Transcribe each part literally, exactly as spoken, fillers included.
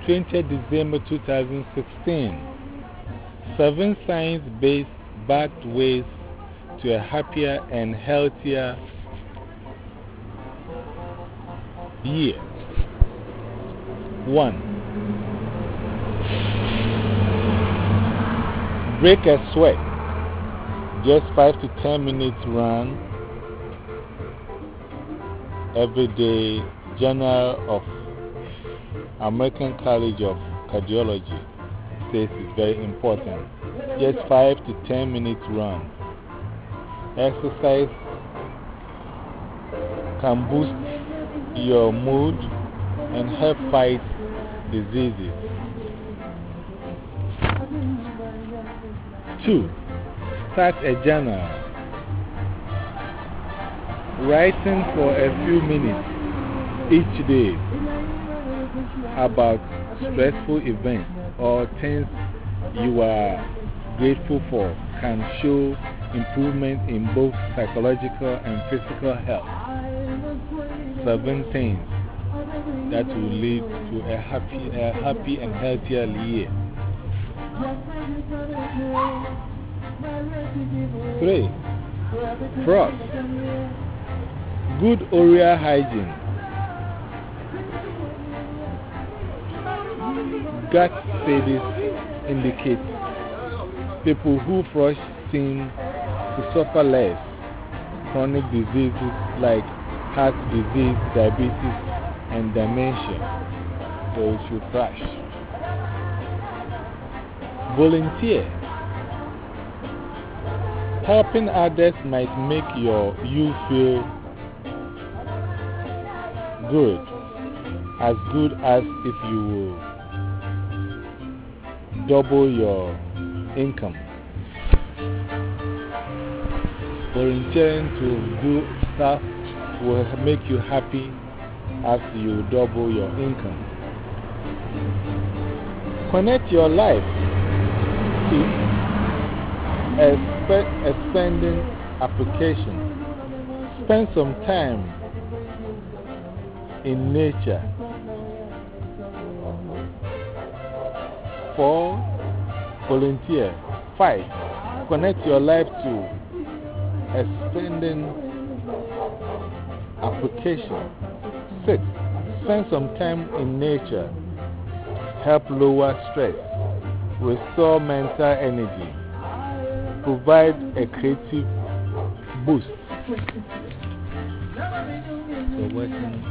twentieth December two thousand sixteen. Seven science-based pathways to a happier and healthier year. One. Break a sweat. Just five to ten minutes run every day. Journal of American College of Cardiology says it's very important. Just five to ten minutes run. Exercise can boost your mood and help fight diseases. Two. Start a journal. Writing for a few minutes each day about stressful events or things you are grateful for can show improvement in both psychological and physical health. Seven things that will lead to a happy, a happy and healthier year. Three. Frost. Good oral hygiene. Gut studies indicate people who brush seem to suffer less chronic diseases like heart disease, diabetes, and dementia. So you should brush. Volunteer. Helping others might make your, you feel good, as good as if you will double your income. Volunteering to do stuff will make you happy as you double your income. Connect your life to a, spe a spending application. Spend some time in nature. Four. Volunteer. Five. Connect your life to a spending application. Six. Spend some time in nature. Help lower stress. Restore mental energy. Provide a creative boost. So working.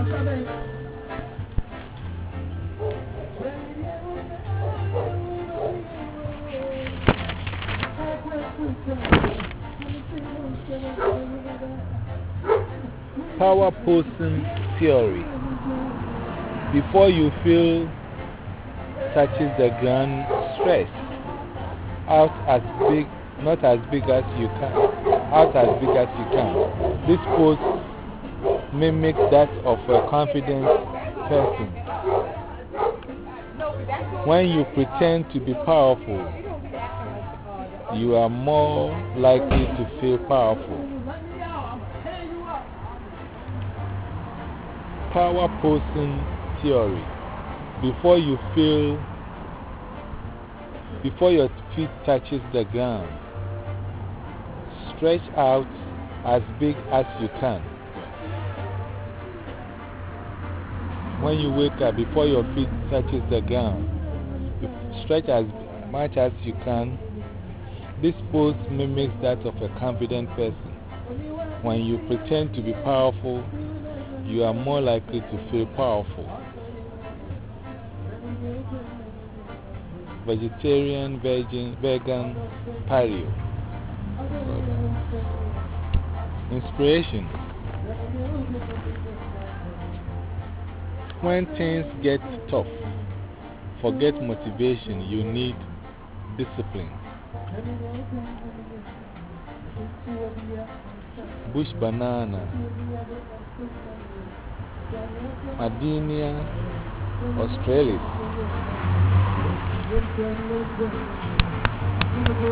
Power posing theory. Before you feel touches the ground, stretch out as big, not as big as you can, out as big as you can. This pose mimics that of a confident person. When you pretend to be powerful, you are more likely to feel powerful. Power posing theory. Before you feel, before your feet touches the ground, stretch out as big as you can. When you wake up, before your feet touches the ground, stretch as much as you can. This pose mimics that of a confident person. When you pretend to be powerful, you are more likely to feel powerful. Vegetarian, vegan, vegan, paleo. Inspiration. When things get tough, forget motivation, you need discipline. Bush banana. Adenia australis.